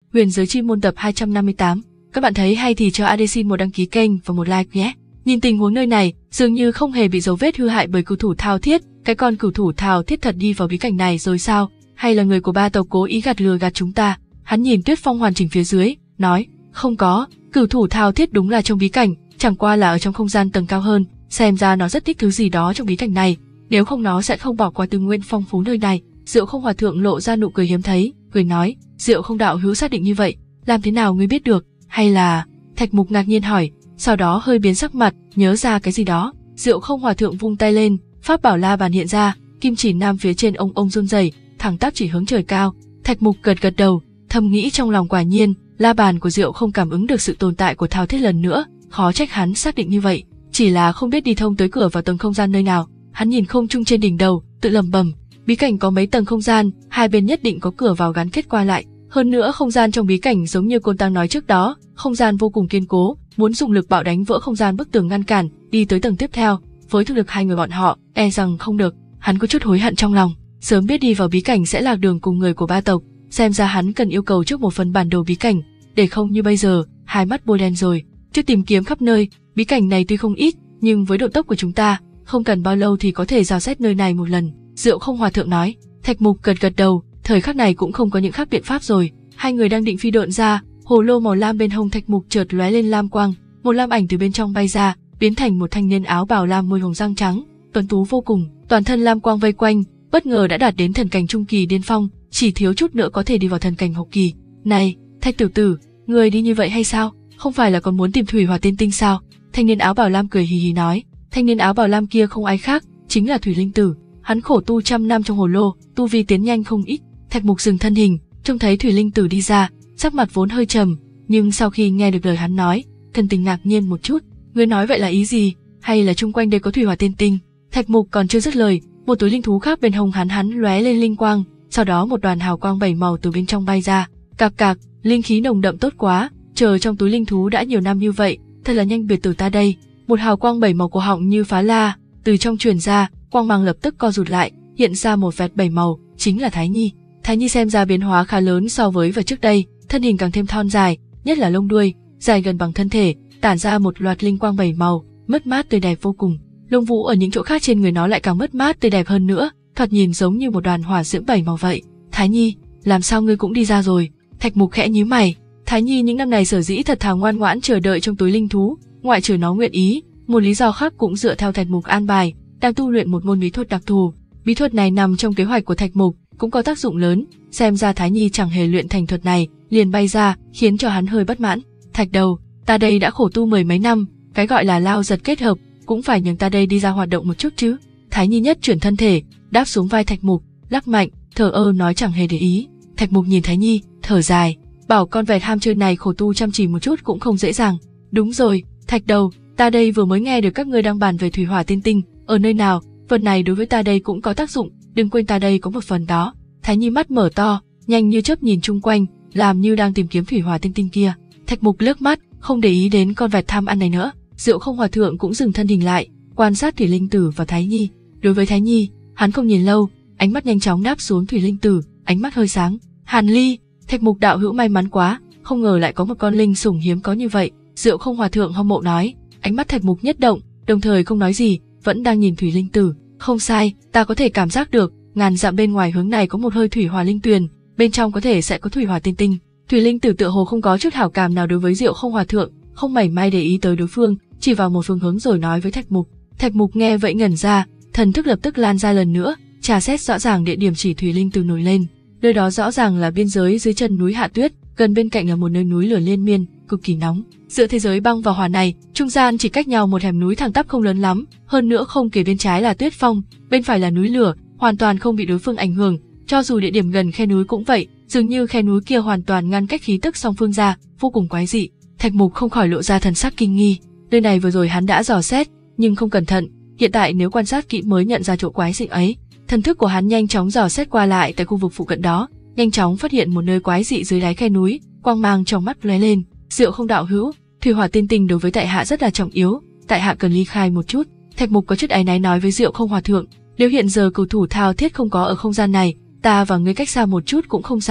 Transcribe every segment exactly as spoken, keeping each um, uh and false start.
Huyền giới chi môn tập hai trăm năm mươi tám. Các bạn thấy hay thì cho a đê xin một đăng ký kênh và một like nhé. Nhìn tình huống nơi này, dường như không hề bị dấu vết hư hại bởi cửu thủ Thao Thiết. Cái con cửu thủ Thao Thiết thật đi vào bí cảnh này rồi sao? Hay là người của ba tộc cố ý gạt lừa gạt chúng ta? Hắn nhìn Tuyết Phong hoàn chỉnh phía dưới, nói, không có, cửu thủ Thao Thiết đúng là trong bí cảnh, chẳng qua là ở trong không gian tầng cao hơn, xem ra nó rất thích thứ gì đó trong bí cảnh này, nếu không nó sẽ không bỏ qua tư nguyên phong phú nơi này. Diệu Không Hòa Thượng lộ ra nụ cười hiếm thấy, cười nói, Diệu Không đạo hữu xác định như vậy, làm thế nào ngươi biết được, hay là... Thạch Mục ngạc nhiên hỏi, sau đó hơi biến sắc mặt, nhớ ra cái gì đó. Diệu Không Hòa Thượng vung tay lên, pháp bảo la bàn hiện ra, kim chỉ nam phía trên ông ông run rẩy, thẳng tắp chỉ hướng trời cao. Thạch Mục gật gật đầu, thầm nghĩ trong lòng, quả nhiên, la bàn của Diệu Không cảm ứng được sự tồn tại của Thao Thiết lần nữa, khó trách hắn xác định như vậy, chỉ là không biết đi thông tới cửa vào tầng không gian nơi nào. Hắn nhìn không trung trên đỉnh đầu, tự lẩm bẩm, bí cảnh có mấy tầng không gian, hai bên nhất định có cửa vào gắn kết qua lại. Hơn nữa không gian trong bí cảnh giống như Côn Tăng nói trước đó, không gian vô cùng kiên cố, muốn dùng lực bạo đánh vỡ không gian bức tường ngăn cản, đi tới tầng tiếp theo. Với thực lực hai người bọn họ, e rằng không được. Hắn có chút hối hận trong lòng, sớm biết đi vào bí cảnh sẽ lạc đường cùng người của ba tộc, xem ra hắn cần yêu cầu trước một phần bản đồ bí cảnh, để không như bây giờ, hai mắt bôi đen rồi. Trước tìm kiếm khắp nơi, bí cảnh này tuy không ít, nhưng với độ tốc của chúng ta, không cần bao lâu thì có thể dò xét nơi này một lần. Diệu Không Hòa Thượng nói. Thạch Mục gật gật đầu, thời khắc này cũng không có những khác biện pháp rồi. Hai người đang định phi độn ra, hồ lô màu lam bên hông Thạch Mục chợt lóe lên lam quang, một lam ảnh từ bên trong bay ra, biến thành một thanh niên áo bào lam môi hồng răng trắng, tuấn tú vô cùng, toàn thân lam quang vây quanh, bất ngờ đã đạt đến thần cảnh trung kỳ điên phong, chỉ thiếu chút nữa có thể đi vào thần cảnh hậu kỳ. Này, Thạch tiểu tử, người đi như vậy hay sao? Không phải là còn muốn tìm Thủy Hỏa Tiên Tinh sao? Thanh niên áo bào lam cười hì hì nói. Thanh niên áo bào lam kia không ai khác, chính là Thủy Linh Tử. Hắn khổ tu trăm năm trong hồ lô, tu vi tiến nhanh không ít. Thạch Mục dừng thân hình, trông thấy Thủy Linh Tử đi ra, sắc mặt vốn hơi trầm, nhưng sau khi nghe được lời hắn nói, thần tình ngạc nhiên một chút. Ngươi nói vậy là ý gì? Hay là chung quanh đây có Thủy Hỏa Tiên Tinh? Thạch Mục còn chưa dứt lời, một túi linh thú khác bên hông hắn hắn lóe lên linh quang, sau đó một đoàn hào quang bảy màu từ bên trong bay ra. Cạc cạc, linh khí nồng đậm tốt quá, chờ trong túi linh thú đã nhiều năm như vậy, thật là nhanh biệt tử ta đây. Một hào quang bảy màu cổ họng như phá la, từ trong truyền ra, quang mang lập tức co rụt lại, hiện ra một vệt bảy màu, chính là Thái Nhi. Thái Nhi xem ra biến hóa khá lớn so với vào trước đây, thân hình càng thêm thon dài, nhất là lông đuôi, dài gần bằng thân thể, tản ra một loạt linh quang bảy màu, mướt mát tươi đẹp vô cùng. Lông vũ ở những chỗ khác trên người nó lại càng mướt mát tươi đẹp hơn nữa, thoạt nhìn giống như một đoàn hỏa diễm bảy màu vậy. Thái Nhi, làm sao ngươi cũng đi ra rồi? Thạch Mục khẽ nhíu mày. Thái Nhi những năm này sở dĩ thật thà ngoan ngoãn chờ đợi trong túi linh thú, ngoại trừ nó nguyện ý, một lý do khác cũng dựa theo Thạch Mục an bài, đang tu luyện một môn bí thuật đặc thù. Bí thuật này nằm trong kế hoạch của Thạch Mục, cũng có tác dụng lớn, xem ra Thái Nhi chẳng hề luyện thành thuật này, liền bay ra, khiến cho hắn hơi bất mãn. Thạch đầu, ta đây đã khổ tu mười mấy năm, cái gọi là lao giật kết hợp, cũng phải nhường ta đây đi ra hoạt động một chút chứ. Thái Nhi nhất chuyển thân thể, đáp xuống vai Thạch Mục, lắc mạnh, thờ ơ nói chẳng hề để ý. Thạch Mục nhìn Thái Nhi, thở dài, bảo con vẹt ham chơi này khổ tu chăm chỉ một chút cũng không dễ dàng. Đúng rồi, Thạch đầu, ta đây vừa mới nghe được các ngươi đang bàn về Thủy Hỏa Tiên Tinh, ở nơi nào, vật này đối với ta đây cũng có tác dụng, đừng quên ta đây có một phần đó. Thái Nhi mắt mở to, nhanh như chớp nhìn chung quanh, làm như đang tìm kiếm Thủy Hỏa Tiên Tinh kia. Thạch Mục liếc mắt, không để ý đến con vẹt tham ăn này nữa. Diệu Không Hòa Thượng cũng dừng thân hình lại, quan sát Thủy Linh Tử và Thái Nhi. Đối với Thái Nhi, hắn không nhìn lâu, ánh mắt nhanh chóng đáp xuống Thủy Linh Tử, ánh mắt hơi sáng. Hàn Ly, Thạch Mục đạo hữu may mắn quá, không ngờ lại có một con linh sủng hiếm có như vậy. Diệu Không Hòa Thượng hâm mộ nói. Ánh mắt Thạch Mục nhất động, đồng thời không nói gì, vẫn đang nhìn Thủy Linh Tử. Không sai, ta có thể cảm giác được, ngàn dặm bên ngoài hướng này có một hơi thủy hỏa linh tuyền, bên trong có thể sẽ có Thủy Hỏa Tiên Tinh. Thủy Linh Tử tựa hồ không có chút hảo cảm nào đối với Diệu Không Hòa Thượng, không mảy may để ý tới đối phương, chỉ vào một phương hướng rồi nói với Thạch Mục. Thạch Mục nghe vậy ngẩn ra, thần thức lập tức lan ra lần nữa, trà xét rõ ràng địa điểm chỉ Thủy Linh Tử nổi lên. Nơi đó rõ ràng là biên giới dưới chân núi Hạ Tuyết, gần bên cạnh là một nơi núi lửa liên miên, cực kỳ nóng. Giữa thế giới băng và hỏa này, trung gian chỉ cách nhau một hẻm núi thẳng tắp không lớn lắm, hơn nữa không kể bên trái là Tuyết Phong, bên phải là núi lửa, hoàn toàn không bị đối phương ảnh hưởng. Cho dù địa điểm gần khe núi cũng vậy, dường như khe núi kia hoàn toàn ngăn cách khí tức song phương ra, vô cùng quái dị. Thạch Mục không khỏi lộ ra thần sắc kinh nghi. Nơi này vừa rồi hắn đã dò xét, nhưng không cẩn thận, hiện tại nếu quan sát kỹ mới nhận ra chỗ quái dị ấy. Thần thức của hắn nhanh chóng dò xét qua lại tại khu vực phụ cận đó, nhanh chóng phát hiện một nơi quái dị dưới đáy khe núi, quang mang trong mắt lóe lên. Diệu Không đạo hữu, Thủy Hỏa Tiên Tinh đối với tại hạ rất là trọng yếu, tại hạ cần ly khai một chút. Thạch Mục có chút áy náy nói với Diệu Không Hòa Thượng, nếu hiện giờ cửu thủ Thao Thiết không có ở không gian này, ta và ngươi cách xa một chút cũng không sao.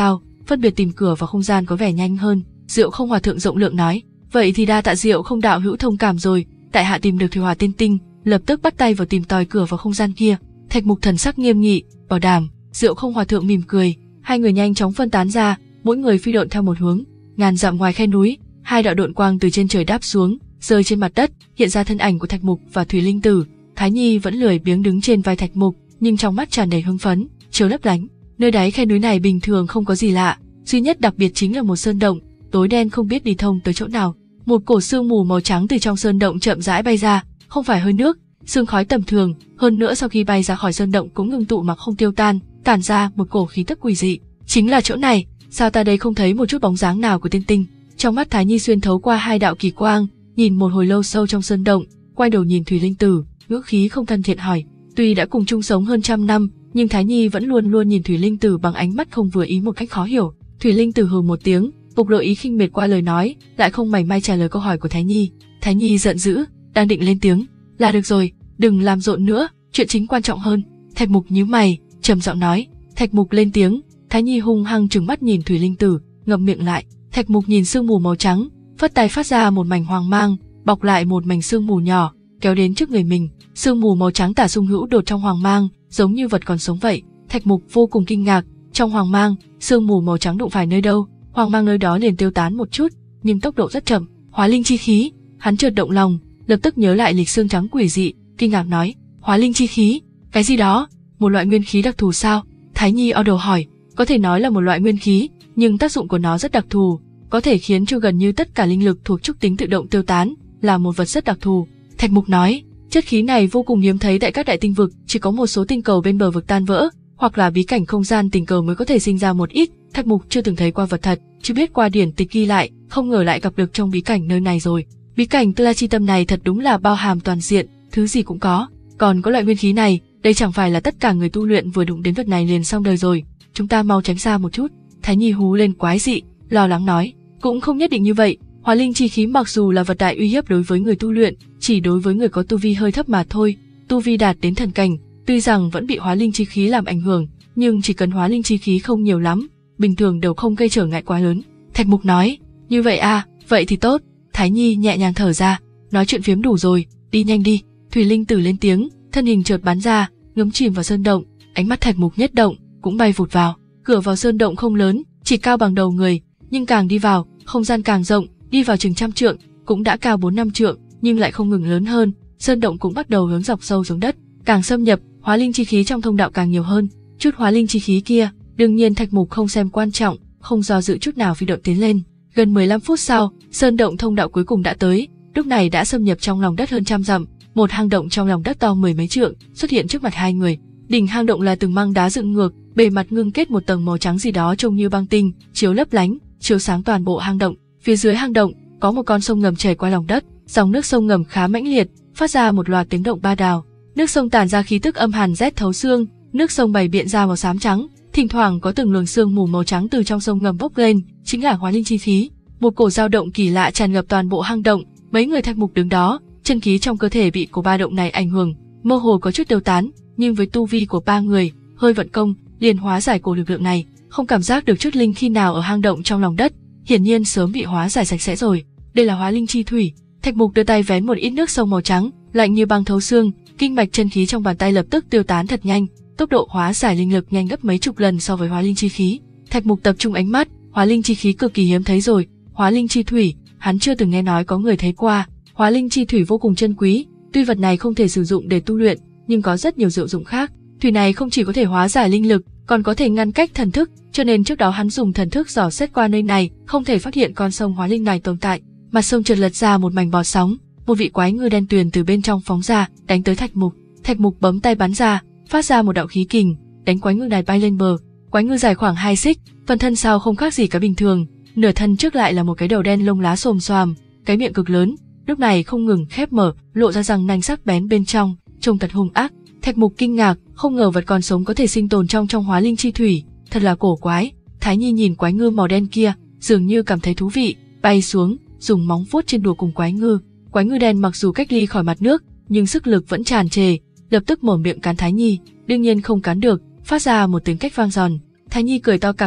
phân biệt tìm cửa vào không gian có vẻ nhanh hơn. Diệu Không Hòa thượng rộng lượng nói, vậy thì đa tạ Diệu Không đạo hữu thông cảm rồi, tại hạ tìm được thủy hỏa tiên tinh, lập tức bắt tay vào tìm tòi cửa vào không gian kia. Thạch Mục thần sắc nghiêm nghị, bảo đảm. Diệu Không Hòa thượng mỉm cười, hai người nhanh chóng phân tán ra, mỗi người phi độn theo một hướng. Ngàn dặm ngoài khe núi, hai đạo độn quang từ trên trời đáp xuống, rơi trên mặt đất, hiện ra thân ảnh của Thạch Mục và Thủy Linh Tử. Thái Nhi vẫn lười biếng đứng trên vai Thạch Mục, nhưng trong mắt tràn đầy hưng phấn, chiếu lấp lánh. Nơi đáy khe núi này bình thường không có gì lạ, duy nhất đặc biệt chính là một sơn động, tối đen không biết đi thông tới chỗ nào. Một cổ sương mù màu trắng từ trong sơn động chậm rãi bay ra, không phải hơi nước, sương khói tầm thường, hơn nữa sau khi bay ra khỏi sơn động cũng ngưng tụ mà không tiêu tan, tản ra một cổ khí tức quỷ dị. Chính là chỗ này, sao ta đây không thấy một chút bóng dáng nào của tiên tinh? Trong mắt Thái Nhi xuyên thấu qua hai đạo kỳ quang, nhìn một hồi lâu sâu trong sơn động, quay đầu nhìn Thủy Linh Tử, ngữ khí không thân thiện hỏi. Tuy đã cùng chung sống hơn trăm năm, nhưng Thái Nhi vẫn luôn luôn nhìn Thủy Linh Tử bằng ánh mắt không vừa ý một cách khó hiểu. Thủy Linh Tử hừ một tiếng, bộc lộ ý khinh miệt qua lời nói, lại không mảy may trả lời câu hỏi của Thái Nhi. Thái Nhi giận dữ, đang định lên tiếng, là được rồi, đừng làm rộn nữa, chuyện chính quan trọng hơn. Thạch Mục nhíu mày, trầm giọng nói. Thạch Mục lên tiếng. Thái Nhi hung hăng trừng mắt nhìn Thủy Linh Tử, ngậm miệng lại. Thạch Mục nhìn sương mù màu trắng, phất tay phát ra một mảnh hoàng mang, bọc lại một mảnh sương mù nhỏ, kéo đến trước người mình. Sương mù màu trắng tả sung hữu đột trong hoàng mang, giống như vật còn sống vậy. Thạch Mục vô cùng kinh ngạc, trong hoàng mang, sương mù màu trắng đụng phải nơi đâu, hoàng mang nơi đó liền tiêu tán một chút, nhưng tốc độ rất chậm. Hóa linh chi khí, hắn chợt động lòng, lập tức nhớ lại lịch xương trắng quỷ dị, kinh ngạc nói, hóa linh chi khí, cái gì đó, một loại nguyên khí đặc thù sao? Thái Nhi o đầu hỏi, có thể nói là một loại nguyên khí, nhưng tác dụng của nó rất đặc thù, có thể khiến cho gần như tất cả linh lực thuộc trúc tính tự động tiêu tán, là một vật rất đặc thù. Thạch Mục nói, chất khí này vô cùng hiếm thấy tại các đại tinh vực, chỉ có một số tinh cầu bên bờ vực tan vỡ, hoặc là bí cảnh không gian tình cờ mới có thể sinh ra một ít. Thạch Mục chưa từng thấy qua vật thật, chỉ biết qua điển tịch ghi lại, không ngờ lại gặp được trong bí cảnh nơi này rồi. Bí cảnh Tư La Chi Tâm này thật đúng là bao hàm toàn diện, thứ gì cũng có. Còn có loại nguyên khí này, đây chẳng phải là tất cả người tu luyện vừa đụng đến vật này liền xong đời rồi. Chúng ta mau tránh xa một chút. Thái Nhi hú lên quái dị, lo lắng nói, cũng không nhất định như vậy. Hóa linh chi khí mặc dù là vật đại uy hiếp đối với người tu luyện, chỉ đối với người có tu vi hơi thấp mà thôi. Tu vi đạt đến thần cảnh, tuy rằng vẫn bị hóa linh chi khí làm ảnh hưởng, nhưng chỉ cần hóa linh chi khí không nhiều lắm, bình thường đều không gây trở ngại quá lớn. Thạch Mục nói, như vậy à, vậy thì tốt. Thái Nhi nhẹ nhàng thở ra, nói chuyện phiếm đủ rồi, đi nhanh đi. Thủy Linh Tử lên tiếng, thân hình chợt bắn ra, ngấm chìm vào sơn động. Ánh mắt Thạch Mục nhất động, cũng bay vụt vào. Cửa vào sơn động không lớn, chỉ cao bằng đầu người, nhưng càng đi vào, không gian càng rộng, đi vào chừng trăm trượng, cũng đã cao bốn năm trượng, nhưng lại không ngừng lớn hơn. Sơn động cũng bắt đầu hướng dọc sâu xuống đất, càng xâm nhập, hóa linh chi khí trong thông đạo càng nhiều hơn. Chút hóa linh chi khí kia, đương nhiên Thạch Mục không xem quan trọng, không do dự chút nào phi độn tiến lên. Gần mười lăm phút sau, sơn động thông đạo cuối cùng đã tới, lúc này đã xâm nhập trong lòng đất hơn trăm dặm. Một hang động trong lòng đất to mười mấy trượng xuất hiện trước mặt hai người. Đỉnh hang động là từng măng đá dựng ngược, bề mặt ngưng kết một tầng màu trắng gì đó trông như băng tinh, chiếu lấp lánh, chiếu sáng toàn bộ hang động. Phía dưới hang động có một con sông ngầm chảy qua lòng đất, dòng nước sông ngầm khá mãnh liệt, phát ra một loạt tiếng động ba đào. Nước sông tản ra khí tức âm hàn rét thấu xương, nước sông bày biện ra màu xám trắng, thỉnh thoảng có từng luồng sương mù màu trắng từ trong sông ngầm bốc lên, chính là hóa linh chi khí. Một cổ dao động kỳ lạ tràn ngập toàn bộ hang động, mấy người Thạch Mục đứng đó, chân khí trong cơ thể bị cổ ba động này ảnh hưởng, mơ hồ có chút tiêu tán, nhưng với tu vi của ba người, hơi vận công, liền hóa giải cổ lực lượng này, không cảm giác được chút linh khí nào ở hang động trong lòng đất, hiển nhiên sớm bị hóa giải sạch sẽ rồi. Đây là hóa linh chi thủy. Thạch Mục đưa tay vén một ít nước sông màu trắng, lạnh như băng thấu xương, kinh mạch chân khí trong bàn tay lập tức tiêu tán thật nhanh, tốc độ hóa giải linh lực nhanh gấp mấy chục lần so với hóa linh chi khí. Thạch Mục tập trung ánh mắt, hóa linh chi khí cực kỳ hiếm thấy rồi, hóa linh chi thủy, hắn chưa từng nghe nói có người thấy qua. Hóa linh chi thủy vô cùng chân quý, tuy vật này không thể sử dụng để tu luyện, nhưng có rất nhiều diệu dụng khác. Thủy này không chỉ có thể hóa giải linh lực, còn có thể ngăn cách thần thức, cho nên trước đó hắn dùng thần thức dò xét qua nơi này, không thể phát hiện con sông hóa linh này tồn tại. Mặt sông chợt lật ra một mảnh bọt sóng, một vị quái ngư đen tuyền từ bên trong phóng ra, đánh tới Thạch Mục. Thạch Mục bấm tay bắn ra, phát ra một đạo khí kình, đánh quái ngư này bay lên bờ. Quái ngư dài khoảng hai xích, phần thân sau không khác gì cá bình thường, nửa thân trước lại là một cái đầu đen lông lá xồm xoàm, cái miệng cực lớn, lúc này không ngừng khép mở, lộ ra răng nanh sắc bén bên trong, trông thật hung ác. Thạch Mục kinh ngạc, không ngờ vật còn sống có thể sinh tồn trong trong hóa linh chi thủy, thật là cổ quái. Thái Nhi nhìn quái ngư màu đen kia, dường như cảm thấy thú vị, bay xuống, dùng móng vuốt trên đùa cùng quái ngư. Quái ngư đen mặc dù cách ly khỏi mặt nước, nhưng sức lực vẫn tràn trề, lập tức mở miệng cắn Thái Nhi, đương nhiên không cắn được, phát ra một tiếng cách vang giòn. Thái Nhi cười to cạc cạc,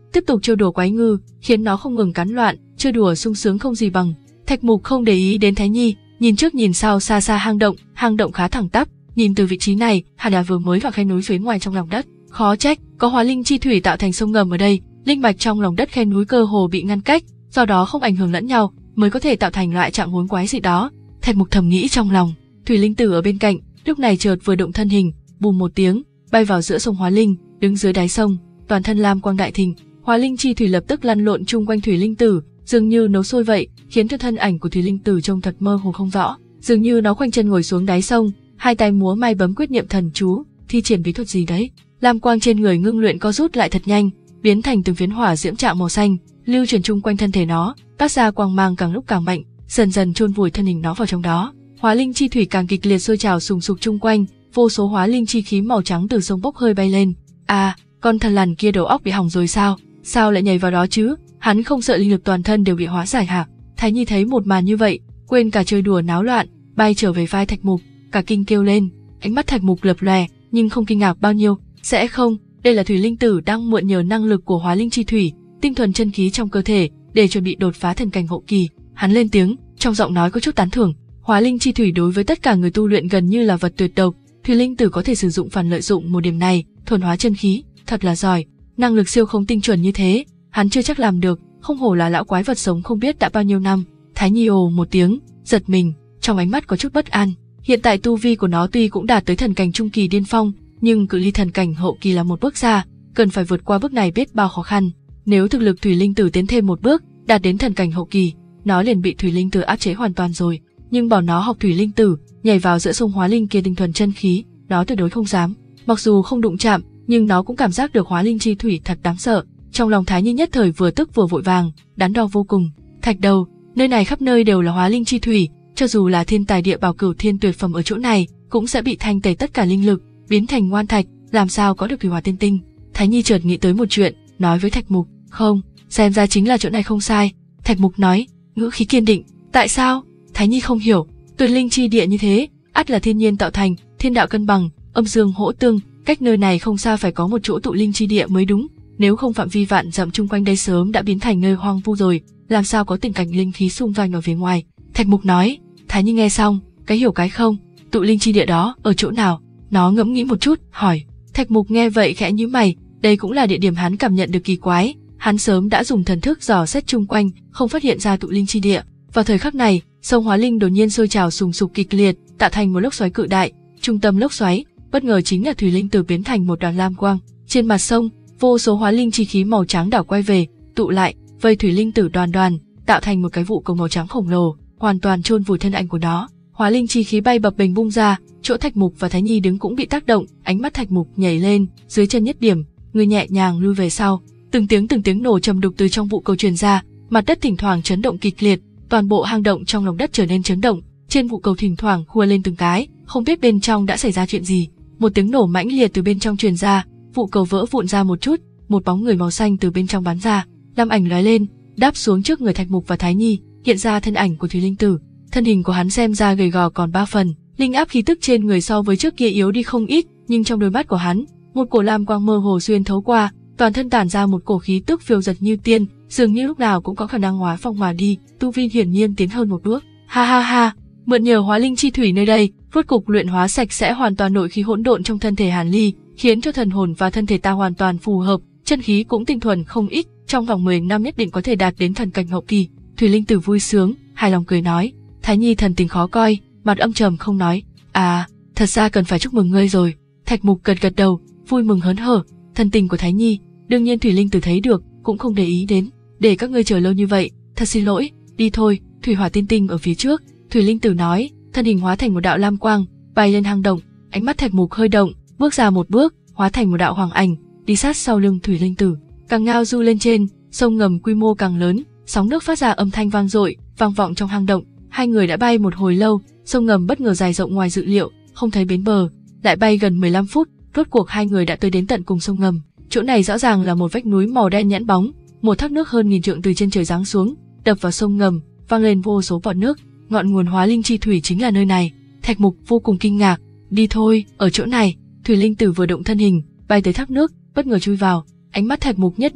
tiếp tục trêu đùa quái ngư, khiến nó không ngừng cắn loạn, chơi đùa sung sướng không gì bằng. Thạch Mục không để ý đến Thái Nhi, nhìn trước nhìn sau xa xa hang động, hang động khá thẳng tắp, nhìn từ vị trí này, hẳn là vừa mới vào khe núi phía ngoài trong lòng đất. Khó trách, có hóa linh chi thủy tạo thành sông ngầm ở đây, linh mạch trong lòng đất khe núi cơ hồ bị ngăn cách, do đó không ảnh hưởng lẫn nhau, mới có thể tạo thành loại trạng huống quái dị đó. Thạch Mục thầm nghĩ trong lòng. Thủy linh tử ở bên cạnh, lúc này chợt vừa động thân hình, bùm một tiếng, bay vào giữa sông hóa linh, đứng dưới đáy sông, toàn thân lam quang đại thịnh, hóa linh chi thủy lập tức lăn lộn chung quanh thủy linh tử, dường như nấu sôi vậy, khiến cho thân ảnh của thủy linh tử trông thật mơ hồ không rõ, dường như nó khoanh chân ngồi xuống đáy sông, hai tay múa may bấm quyết niệm thần chú, thi triển bí thuật gì đấy. Lam quang trên người ngưng luyện co rút lại thật nhanh, biến thành từng phiến hỏa diễm trạng màu xanh, lưu truyền chung quanh thân thể nó, phát ra quang mang càng lúc càng mạnh, dần dần chôn vùi thân hình nó vào trong đó. Hóa linh chi thủy càng kịch liệt sôi trào sùng sục chung quanh, vô số hóa linh chi khí màu trắng từ sông bốc hơi bay lên. À, con thần lằn kia đầu óc bị hỏng rồi sao? Sao lại nhảy vào đó chứ? Hắn không sợ linh lực toàn thân đều bị hóa giải hả? Thái Nhi thấy một màn như vậy, quên cả chơi đùa náo loạn, bay trở về vai Thạch Mục, cả kinh kêu lên. Ánh mắt Thạch Mục lập lòe, nhưng không kinh ngạc bao nhiêu. Sẽ không, đây là thủy linh tử đang mượn nhờ năng lực của hóa linh chi thủy, tinh thuần chân khí trong cơ thể để chuẩn bị đột phá thần cảnh hậu kỳ. Hắn lên tiếng, trong giọng nói có chút tán thưởng. Hóa linh chi thủy đối với tất cả người tu luyện gần như là vật tuyệt độc, thủy linh tử có thể sử dụng phản lợi dụng một điểm này, thuần hóa chân khí, thật là giỏi. Năng lực siêu không tinh chuẩn như thế, hắn chưa chắc làm được, không hổ là lão quái vật sống không biết đã bao nhiêu năm. Thái Nhi ồ một tiếng, giật mình, trong ánh mắt có chút bất an. Hiện tại tu vi của nó tuy cũng đạt tới thần cảnh trung kỳ điên phong, nhưng cự ly thần cảnh hậu kỳ là một bước xa, cần phải vượt qua bước này biết bao khó khăn. Nếu thực lực thủy linh tử tiến thêm một bước, đạt đến thần cảnh hậu kỳ, nó liền bị thủy linh tử áp chế hoàn toàn rồi. Nhưng bảo nó học thủy linh tử, nhảy vào giữa sông hóa linh kia tinh thuần chân khí, nó tuyệt đối không dám. Mặc dù không đụng chạm, nhưng nó cũng cảm giác được hóa linh chi thủy thật đáng sợ. Trong lòng Thái Nhi nhất thời vừa tức vừa vội vàng, đắn đo vô cùng. Thạch đầu, nơi này khắp nơi đều là hóa linh chi thủy, cho dù là thiên tài địa bảo cửu thiên tuyệt phẩm ở chỗ này, cũng sẽ bị thanh tẩy tất cả linh lực, biến thành ngoan thạch, làm sao có được thủy hỏa tiên tinh. Thái Nhi chợt nghĩ tới một chuyện, nói với Thạch Mục, không, xem ra chính là chỗ này không sai. Thạch Mục nói, ngữ khí kiên định, tại sao? Thái Nhi không hiểu, tuyệt linh chi địa như thế, ắt là thiên nhiên tạo thành, thiên đạo cân bằng, âm dương hỗ tương, cách nơi này không xa phải có một chỗ tụ linh chi địa mới đúng, nếu không phạm vi vạn dặm chung quanh đây sớm đã biến thành nơi hoang vu rồi, làm sao có tình cảnh linh khí xung quanh ở phía ngoài. Thạch Mục nói. Thái Nhi nghe xong, cái hiểu cái không, tụ linh chi địa đó ở chỗ nào? Nó ngẫm nghĩ một chút, hỏi. Thạch Mục nghe vậy khẽ nhíu mày, đây cũng là địa điểm hắn cảm nhận được kỳ quái, hắn sớm đã dùng thần thức dò xét chung quanh, không phát hiện ra tụ linh chi địa. Vào thời khắc này, sông hóa linh đột nhiên sôi trào sùng sục kịch liệt, tạo thành một lốc xoáy cự đại, trung tâm lốc xoáy, bất ngờ chính là thủy linh tử biến thành một đoàn lam quang. Trên mặt sông, vô số hóa linh chi khí màu trắng đảo quay về, tụ lại, vây thủy linh tử đoàn đoàn, tạo thành một cái vụ cầu màu trắng khổng lồ, hoàn toàn chôn vùi thân ảnh của nó. Hóa linh chi khí bay bập bềnh bung ra, chỗ Thạch Mục và Thái Nhi đứng cũng bị tác động, ánh mắt Thạch Mục nhảy lên, dưới chân nhất điểm, người nhẹ nhàng lui về sau. Từng tiếng từng tiếng nổ trầm đục từ trong vụ cầu truyền ra, mặt đất thỉnh thoảng chấn động kịch liệt, toàn bộ hang động trong lòng đất trở nên chấn động, trên vụ cầu thỉnh thoảng khua lên từng cái, không biết bên trong đã xảy ra chuyện gì. Một tiếng nổ mãnh liệt từ bên trong truyền ra, vụ cầu vỡ vụn ra một chút, một bóng người màu xanh từ bên trong bắn ra, lam ảnh lóe lên, đáp xuống trước người Thạch Mục và Thái Nhi, hiện ra thân ảnh của thủy linh tử. Thân hình của hắn xem ra gầy gò còn ba phần, linh áp khí tức trên người so với trước kia yếu đi không ít, nhưng trong đôi mắt của hắn, một cổ lam quang mơ hồ xuyên thấu qua, toàn thân tản ra một cổ khí tức phiêu dật như tiên, dường như lúc nào cũng có khả năng hóa phong mà đi, tu vi hiển nhiên tiến hơn một bước. Ha ha ha, mượn nhờ hóa linh chi thủy nơi đây, rốt cục luyện hóa sạch sẽ hoàn toàn nội khí hỗn độn trong thân thể Hàn Ly, khiến cho thần hồn và thân thể ta hoàn toàn phù hợp, chân khí cũng tinh thuần không ít, trong vòng mười năm nhất định có thể đạt đến thần cảnh hậu kỳ. Thủy linh tử vui sướng, hài lòng cười nói. Thái Nhi thần tình khó coi, mặt âm trầm không nói. À, thật ra cần phải chúc mừng ngươi rồi. Thạch Mục gật gật đầu, vui mừng hớn hở. Thân tình của Thái Nhi, đương nhiên thủy linh tử thấy được, cũng không để ý đến. Để các ngươi chờ lâu như vậy, thật xin lỗi, đi thôi. Thủy hỏa tiên tinh ở phía trước. Thủy linh tử nói, thân hình hóa thành một đạo lam quang, bay lên hang động. Ánh mắt Thạch Mục hơi động, bước ra một bước, hóa thành một đạo hoàng ảnh, đi sát sau lưng thủy linh tử. Càng ngao du lên trên, sông ngầm quy mô càng lớn, sóng nước phát ra âm thanh vang dội, vang vọng trong hang động. Hai người đã bay một hồi lâu, sông ngầm bất ngờ dài rộng ngoài dự liệu, không thấy bến bờ. Lại bay gần mười lăm phút, rốt cuộc hai người đã tới đến tận cùng sông ngầm. Chỗ này rõ ràng là một vách núi màu đen nhẵn bóng, một thác nước hơn nghìn trượng từ trên trời giáng xuống, đập vào sông ngầm, vang lên vô số bọt nước. Ngọn nguồn hóa linh chi thủy chính là nơi này. Thạch Mục vô cùng kinh ngạc. Đi thôi, ở chỗ này. Thủy linh tử vừa động thân hình, bay tới thác nước, bất ngờ chui vào. Ánh mắt Thạch Mục nhất động,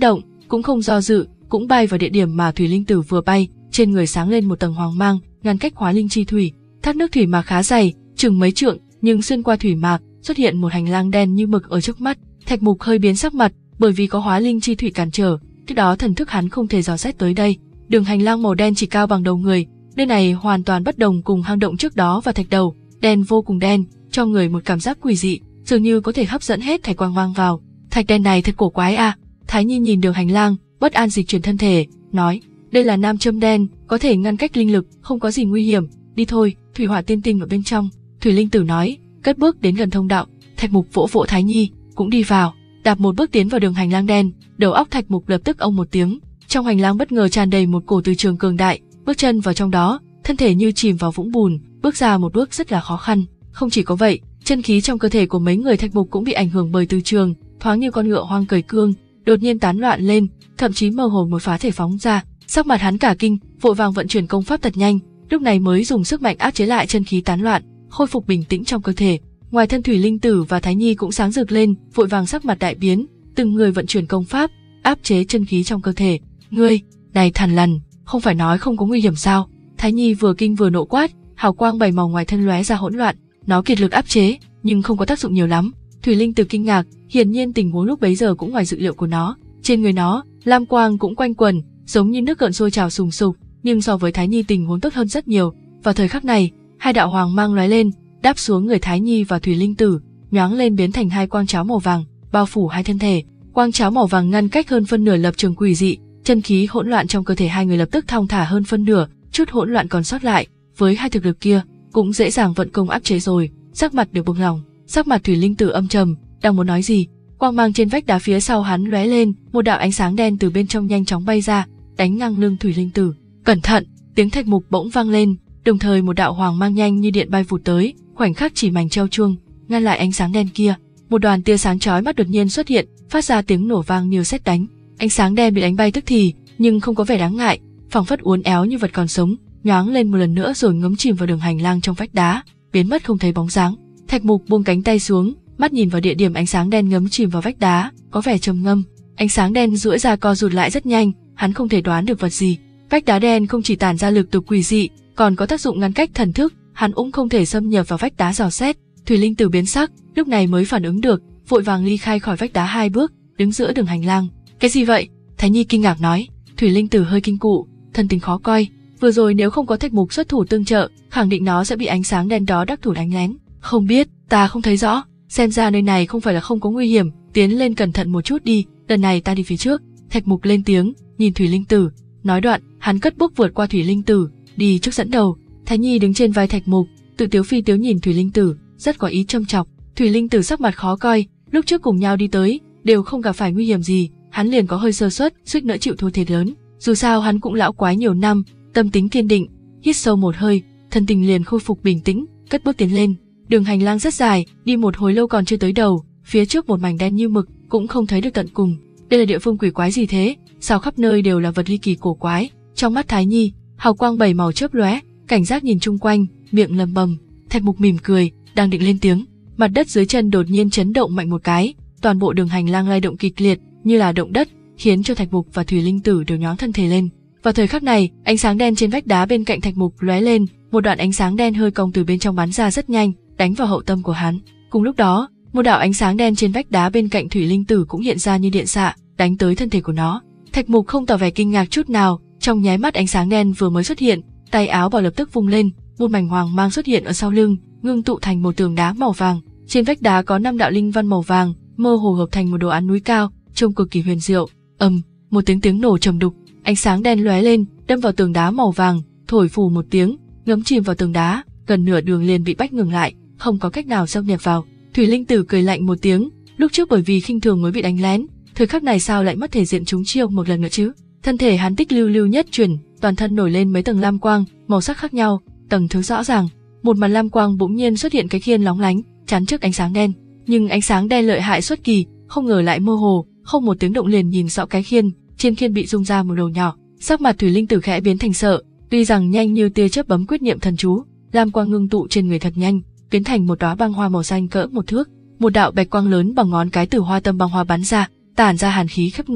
cũng không do dự, cũng bay vào địa điểm mà thủy linh tử vừa bay, trên người sáng lên một tầng hoàng mang, ngăn cách hóa linh chi thủy. Thác nước thủy mạc khá dày, chừng mấy trượng, nhưng xuyên qua thủy mạc, xuất hiện một hành lang đen như mực ở trước mắt. Thạch Mục hơi biến sắc mặt, bởi vì có hóa linh chi thủy cản trở, tiếp đó thần thức hắn không thể dò xét tới đây. Đường hành lang màu đen chỉ cao bằng đầu người, nơi này hoàn toàn bất đồng cùng hang động trước đó và thạch đầu, đen vô cùng đen, cho người một cảm giác quỷ dị, dường như có thể hấp dẫn hết thạch quang mang vào. Thạch đen này thật cổ quái à? Thái Nhi nhìn đường hành lang, bất an dịch chuyển thân thể, nói, đây là nam châm đen, có thể ngăn cách linh lực, không có gì nguy hiểm, đi thôi, thủy hỏa tiên tinh ở bên trong. Thủy linh tử nói, cất bước đến gần thông đạo. Thạch Mục vỗ vỗ Thái Nhi, cũng đi vào, đạp một bước tiến vào đường hành lang đen, đầu óc Thạch Mục lập tức ông một tiếng. Trong hành lang bất ngờ tràn đầy một cổ từ trường cường đại, bước chân vào trong đó, thân thể như chìm vào vũng bùn, bước ra một bước rất là khó khăn. Không chỉ có vậy, chân khí trong cơ thể của mấy người Thạch Mục cũng bị ảnh hưởng bởi từ trường, thoáng như con ngựa hoang cởi cương, đột nhiên tán loạn lên, thậm chí mơ hồ một phá thể phóng ra. Sắc mặt hắn cả kinh, vội vàng vận chuyển công pháp thật nhanh, lúc này mới dùng sức mạnh áp chế lại chân khí tán loạn, khôi phục bình tĩnh trong cơ thể. Ngoài thân thủy linh tử và Thái Nhi cũng sáng rực lên, vội vàng sắc mặt đại biến, từng người vận chuyển công pháp, áp chế chân khí trong cơ thể. Ngươi, này thằn lằn, không phải nói không có nguy hiểm sao? Thái Nhi vừa kinh vừa nộ quát, hào quang bảy màu ngoài thân lóe ra hỗn loạn, nó kiệt lực áp chế, nhưng không có tác dụng nhiều lắm. Thủy linh tử kinh ngạc, hiển nhiên tình huống lúc bấy giờ cũng ngoài dự liệu của nó. Trên người nó, lam quang cũng quanh quẩn, giống như nước gợn sôi trào sùng sục, nhưng so với Thái Nhi tình huống tốt hơn rất nhiều. Vào thời khắc này, hai đạo hoàng mang lóe lên, đáp xuống người Thái Nhi và thủy linh tử, nhoáng lên biến thành hai quang cháo màu vàng, bao phủ hai thân thể. Quang cháo màu vàng ngăn cách hơn phân nửa lập trường quỷ dị, chân khí hỗn loạn trong cơ thể hai người lập tức thong thả hơn phân nửa, chút hỗn loạn còn sót lại, với hai thực lực kia, cũng dễ dàng vận công áp chế rồi. Sắc mặt đều buông lỏng, sắc mặt thủy linh tử âm trầm, đang muốn nói gì, quang mang trên vách đá phía sau hắn lóe lên, một đạo ánh sáng đen từ bên trong nhanh chóng bay ra, đánh ngang lưng thủy linh tử. Cẩn thận! Tiếng Thạch Mục bỗng vang lên, đồng thời một đạo hoàng mang nhanh như điện bay vụt tới, khoảnh khắc chỉ mảnh treo chuông, ngăn lại ánh sáng đen kia. Một đoàn tia sáng chói mắt đột nhiên xuất hiện, phát ra tiếng nổ vang như sét đánh. Ánh sáng đen bị đánh bay tức thì, nhưng không có vẻ đáng ngại, phảng phất uốn éo như vật còn sống, nhoáng lên một lần nữa rồi ngấm chìm vào đường hành lang trong vách đá, biến mất không thấy bóng dáng. Thạch Mục buông cánh tay xuống, mắt nhìn vào địa điểm ánh sáng đen ngấm chìm vào vách đá, có vẻ trầm ngâm. Ánh sáng đen duỗi ra co rụt lại rất nhanh, hắn không thể đoán được vật gì. Vách đá đen không chỉ tản ra lực từ quỷ dị, còn có tác dụng ngăn cách thần thức, hắn cũng không thể xâm nhập vào vách đá dò xét. Thủy linh tử biến sắc, lúc này mới phản ứng được, vội vàng ly khai khỏi vách đá hai bước, đứng giữa đường hành lang. Cái gì vậy? Thái Nhi kinh ngạc nói. Thủy linh tử hơi kinh cụ, thân tình khó coi. Vừa rồi nếu không có Thạch Mục xuất thủ tương trợ, khẳng định nó sẽ bị ánh sáng đen đó đắc thủ đánh lén. Không biết, ta không thấy rõ. Xem ra nơi này không phải là không có nguy hiểm, tiến lên cẩn thận một chút đi, lần này ta đi phía trước. Thạch Mục lên tiếng, nhìn Thủy linh tử, nói đoạn, hắn cất bước vượt qua Thủy linh tử, đi trước dẫn đầu. Thái Nhi đứng trên vai Thạch Mục, tự tiếu phi tiếu nhìn Thủy linh tử, rất có ý châm chọc. Thủy linh tử sắc mặt khó coi, lúc trước cùng nhau đi tới, đều không gặp phải nguy hiểm gì, hắn liền có hơi sơ suất, suýt nữa chịu thua thiệt lớn. Dù sao hắn cũng lão quái nhiều năm, tâm tính kiên định, hít sâu một hơi, thân tình liền khôi phục bình tĩnh, cất bước tiến lên. Đường hành lang rất dài, đi một hồi lâu còn chưa tới đầu, phía trước một mảnh đen như mực, cũng không thấy được tận cùng. Đây là địa phương quỷ quái gì thế? Sao khắp nơi đều là vật ly kỳ cổ quái? Trong mắt Thái Nhi, hào quang bảy màu chớp lóe, cảnh giác nhìn chung quanh, miệng lẩm bẩm. Thạch Mục mỉm cười, đang định lên tiếng, mặt đất dưới chân đột nhiên chấn động mạnh một cái, toàn bộ đường hành lang lay động kịch liệt, như là động đất, khiến cho Thạch Mục và Thủy linh tử đều nhoáng thân thể lên. Vào thời khắc này, ánh sáng đen trên vách đá bên cạnh Thạch Mục lóe lên, một đoạn ánh sáng đen hơi cong từ bên trong bắn ra rất nhanh, đánh vào hậu tâm của hắn. Cùng lúc đó, một đạo ánh sáng đen trên vách đá bên cạnh Thủy linh tử cũng hiện ra như điện xạ, đánh tới thân thể của nó. Thạch Mục không tỏ vẻ kinh ngạc chút nào, trong nháy mắt ánh sáng đen vừa mới xuất hiện, tay áo bảo lập tức vung lên, một mảnh hoàng mang xuất hiện ở sau lưng, ngưng tụ thành một tường đá màu vàng. Trên vách đá có năm đạo linh văn màu vàng, mơ hồ hợp thành một đồ án núi cao, trông cực kỳ huyền diệu. Ầm, một tiếng tiếng nổ trầm đục, ánh sáng đen lóe lên, đâm vào tường đá màu vàng, thổi phù một tiếng, ngấm chìm vào tường đá, gần nửa đường liền bị bách ngừng lại, không có cách nào xâm nhập vào. Thủy linh tử cười lạnh một tiếng, lúc trước bởi vì khinh thường mới bị đánh lén, thời khắc này sao lại mất thể diện trúng chiêu một lần nữa chứ? Thân thể hắn tích lưu lưu nhất chuyển, toàn thân nổi lên mấy tầng lam quang, màu sắc khác nhau, tầng thứ rõ ràng. Một màn lam quang bỗng nhiên xuất hiện cái khiên lóng lánh, chắn trước ánh sáng đen. Nhưng ánh sáng đen lợi hại xuất kỳ, không ngờ lại mơ hồ, không một tiếng động liền nhìn rõ cái khiên, trên khiên bị rung ra một lỗ nhỏ. Sắc mặt Thủy linh tử khẽ biến thành sợ, tuy rằng nhanh như tia chớp bấm quyết niệm thần chú, lam quang ngưng tụ trên người thật nhanh, biến thành một đóa băng hoa màu xanh cỡ một thước. Một đạo bạch quang lớn bằng ngón cái từ hoa tâm băng hoa bắn ra, tản ra hàn khí khắp người,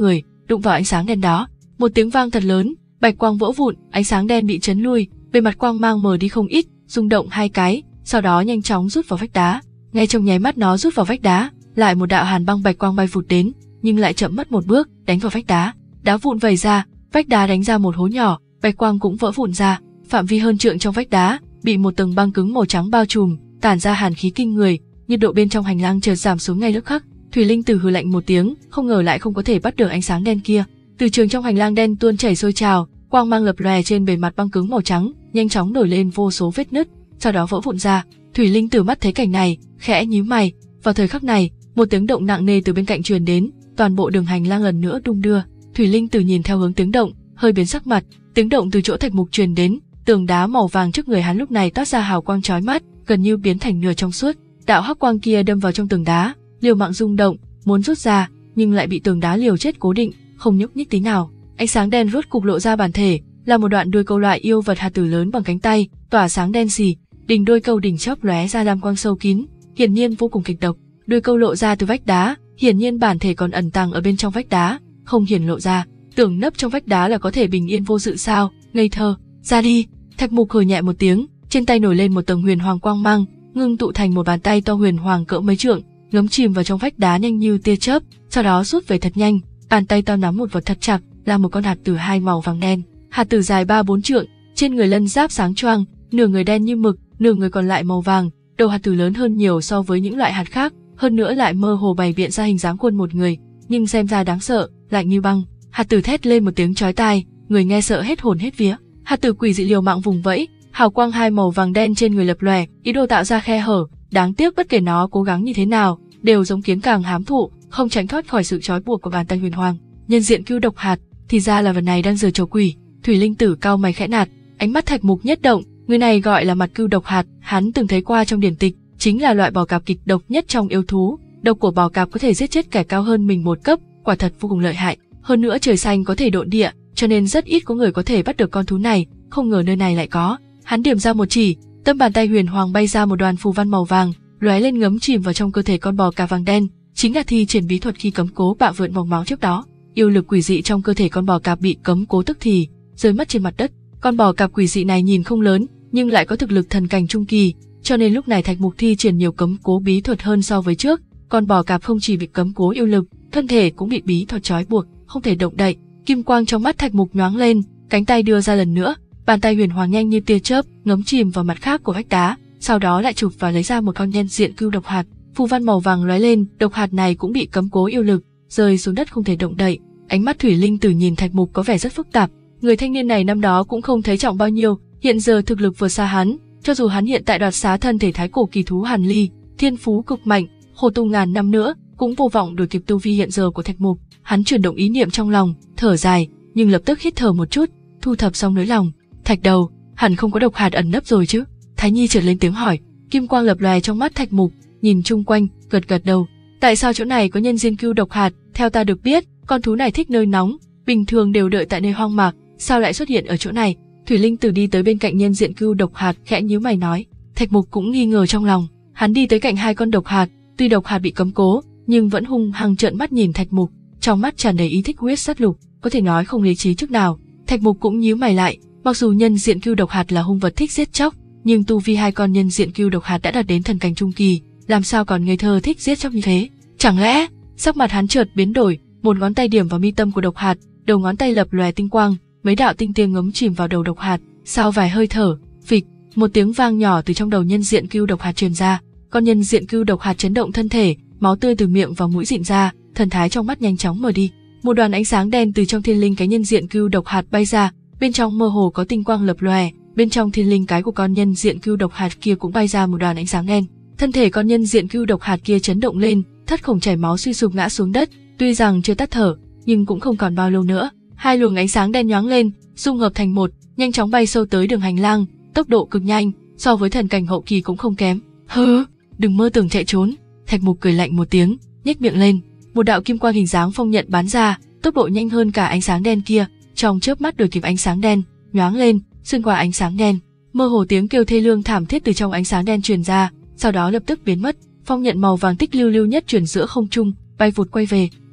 đụng vào ánh sáng đen đó. Một tiếng vang thật lớn, bạch quang vỡ vụn, ánh sáng đen bị chấn lui, bề mặt quang mang mờ đi không ít, rung động hai cái, sau đó nhanh chóng rút vào vách đá. Ngay trong nháy mắt nó rút vào vách đá, lại một đạo hàn băng bạch quang bay vụt đến, nhưng lại chậm mất một bước, đánh vào vách đá. Đá vụn vẩy ra, vách đá đánh ra một hố nhỏ, bạch quang cũng vỡ vụn ra, phạm vi hơn trượng trong vách đá bị một tầng băng cứng màu trắng bao trùm, tản ra hàn khí kinh người. Nhiệt độ bên trong hành lang chợt giảm xuống ngay lập khắc. Thủy Linh Tử hừ lạnh một tiếng, không ngờ lại không có thể bắt được ánh sáng đen kia. Từ trường trong hành lang đen tuôn chảy sôi trào, quang mang lập lòe trên bề mặt băng cứng màu trắng, nhanh chóng nổi lên vô số vết nứt, sau đó vỡ vụn ra. Thủy Linh Tử mắt thấy cảnh này, khẽ nhíu mày. Vào thời khắc này, một tiếng động nặng nề từ bên cạnh truyền đến, toàn bộ đường hành lang lần nữa đung đưa. Thủy Linh Tử nhìn theo hướng tiếng động, hơi biến sắc mặt. Tiếng động từ chỗ thạch mục truyền đến, tường đá màu vàng trước người hắn lúc này toát ra hào quang chói mắt, gần như biến thành nửa trong suốt. Đạo hắc quang kia đâm vào trong tường đá, liều mạng rung động, muốn rút ra, nhưng lại bị tường đá liều chết cố định, không nhúc nhích tí nào. Ánh sáng đen rốt cục lộ ra bản thể, là một đoạn đuôi câu loại yêu vật hạt tử lớn bằng cánh tay, tỏa sáng đen sì, đỉnh đuôi câu đỉnh chớp lóe ra lam quang sâu kín, hiển nhiên vô cùng kịch độc. Đuôi câu lộ ra từ vách đá, hiển nhiên bản thể còn ẩn tàng ở bên trong vách đá, không hiển lộ ra. Tưởng nấp trong vách đá là có thể bình yên vô sự sao? Ngây thơ, ra đi! Thạch Mục hừ nhẹ một tiếng, trên tay nổi lên một tầng huyền hoàng quang mang, ngưng tụ thành một bàn tay to huyền hoàng cỡ mấy trượng, ngấm chìm vào trong vách đá nhanh như tia chớp, sau đó rút về thật nhanh. Bàn tay to nắm một vật thật chặt, là một con hạt tử hai màu vàng đen. Hạt tử dài ba bốn trượng, trên người lân giáp sáng choang, nửa người đen như mực, nửa người còn lại màu vàng. Đầu hạt tử lớn hơn nhiều so với những loại hạt khác, hơn nữa lại mơ hồ bày biện ra hình dáng khuôn một người, nhưng xem ra đáng sợ, lạnh như băng. Hạt tử thét lên một tiếng chói tai, người nghe sợ hết hồn hết vía. Hạt tử quỷ dị liều mạng vùng vẫy, hào quang hai màu vàng đen trên người lập lòe, ý đồ tạo ra khe hở. Đáng tiếc bất kể nó cố gắng như thế nào, đều giống kiến càng hám thụ, không tránh thoát khỏi sự trói buộc của bàn tay huyền hoàng. Nhân diện cưu độc hạt, thì ra là vật này đang giở trò quỷ. Thủy Linh Tử cau mày khẽ nạt, ánh mắt Thạch Mục nhất động. Người này gọi là mặt cưu độc hạt, hắn từng thấy qua trong điển tịch, chính là loại bò cạp kịch độc nhất trong yêu thú. Độc của bò cạp có thể giết chết kẻ cao hơn mình một cấp, quả thật vô cùng lợi hại. Hơn nữa trời xanh có thể độn địa, cho nên rất ít có người có thể bắt được con thú này. Không ngờ nơi này lại có. Hắn điểm ra một chỉ, tâm bàn tay huyền hoàng bay ra một đoàn phù văn màu vàng, lóe lên ngấm chìm vào trong cơ thể con bò cạp vàng đen, chính là thi triển bí thuật khi cấm cố bạo vượn vòng máu trước đó. Yêu lực quỷ dị trong cơ thể con bò cạp bị cấm cố tức thì rơi mất trên mặt đất. Con bò cạp quỷ dị này nhìn không lớn, nhưng lại có thực lực thần cảnh trung kỳ, cho nên lúc này Thạch Mục thi triển nhiều cấm cố bí thuật hơn so với trước. Con bò cạp không chỉ bị cấm cố yêu lực, thân thể cũng bị bí thuật trói buộc, không thể động đậy. Kim quang trong mắt Thạch Mục nhoáng lên, cánh tay đưa ra lần nữa, bàn tay huyền hoàng nhanh như tia chớp ngấm chìm vào mặt khác của vách đá, sau đó lại chụp và lấy ra một con nhân diện cưu độc hạt. Phù văn màu vàng lóe lên, độc hạt này cũng bị cấm cố yêu lực, rơi xuống đất không thể động đậy. Ánh mắt Thủy Linh Tử nhìn Thạch Mục có vẻ rất phức tạp. Người thanh niên này năm đó cũng không thấy trọng bao nhiêu, hiện giờ thực lực vượt xa hắn, cho dù hắn hiện tại đoạt xá thân thể thái cổ kỳ thú Hàn Ly, thiên phú cực mạnh, khổ tu ngàn năm nữa cũng vô vọng đuổi kịp tu vi hiện giờ của Thạch Mục. Hắn chuyển động ý niệm trong lòng, thở dài, nhưng lập tức hít thở một chút, thu thập xong nỗi lòng. Thạch đầu, hẳn không có độc hạt ẩn nấp rồi chứ? Thái Nhi chợt lên tiếng hỏi. Kim quang lập lòe trong mắt Thạch Mục, nhìn chung quanh, gật gật đầu. Tại sao chỗ này có nhân diên cưu độc hạt? Theo ta được biết, con thú này thích nơi nóng, bình thường đều đợi tại nơi hoang mạc, sao lại xuất hiện ở chỗ này? Thủy Linh Tử đi tới bên cạnh nhân diện cưu độc hạt, khẽ nhíu mày nói. Thạch Mục cũng nghi ngờ trong lòng, hắn đi tới cạnh hai con độc hạt, tuy độc hạt bị cấm cố, nhưng vẫn hung hăng trợn mắt nhìn Thạch Mục, trong mắt tràn đầy ý thích huyết sát lục, có thể nói không lý trí chút nào. Thạch Mục cũng nhíu mày lại, mặc dù nhân diện cưu độc hạt là hung vật thích giết chóc, nhưng tu vi hai con nhân diện cưu độc hạt đã đạt đến thần cảnh trung kỳ, làm sao còn ngây thơ thích giết chóc như thế? Chẳng lẽ? Sắc mặt hắn chợt biến đổi, một ngón tay điểm vào mi tâm của độc hạt, đầu ngón tay lập lòe tinh quang, mấy đạo tinh tiêng ngấm chìm vào đầu độc hạt. Sau vài hơi thở, phịch, một tiếng vang nhỏ từ trong đầu nhân diện cưu độc hạt truyền ra. Con nhân diện cưu độc hạt chấn động thân thể, máu tươi từ miệng và mũi rịn ra, thần thái trong mắt nhanh chóng mờ đi. Một đoàn ánh sáng đen từ trong thiên linh cái nhân diện cưu độc hạt bay ra, bên trong mơ hồ có tinh quang lập lòe, bên trong thiên linh cái của con nhân diện cưu độc hạt kia cũng bay ra một đoàn ánh sáng đen. Thân thể con nhân diện cưu độc hạt kia chấn động lên, thất khổng chảy máu suy sụp ngã xuống đất, tuy rằng chưa tắt thở, nhưng cũng không còn bao lâu nữa. Hai luồng ánh sáng đen nhoáng lên, dung hợp thành một, nhanh chóng bay sâu tới đường hành lang, tốc độ cực nhanh, so với thần cảnh hậu kỳ cũng không kém. Hừ, đừng mơ tưởng chạy trốn. Thạch Mục cười lạnh một tiếng, nhếch miệng lên, một đạo kim quang hình dáng phong nhận bắn ra, tốc độ nhanh hơn cả ánh sáng đen kia, trong chớp mắt đuổi kịp ánh sáng đen, nhoáng lên, xuyên qua ánh sáng đen. Mơ hồ tiếng kêu thê lương thảm thiết từ trong ánh sáng đen truyền ra, sau đó lập tức biến mất. Phong nhận màu vàng tích lưu lưu nhất chuyển giữa không trung, bay vụt quay về.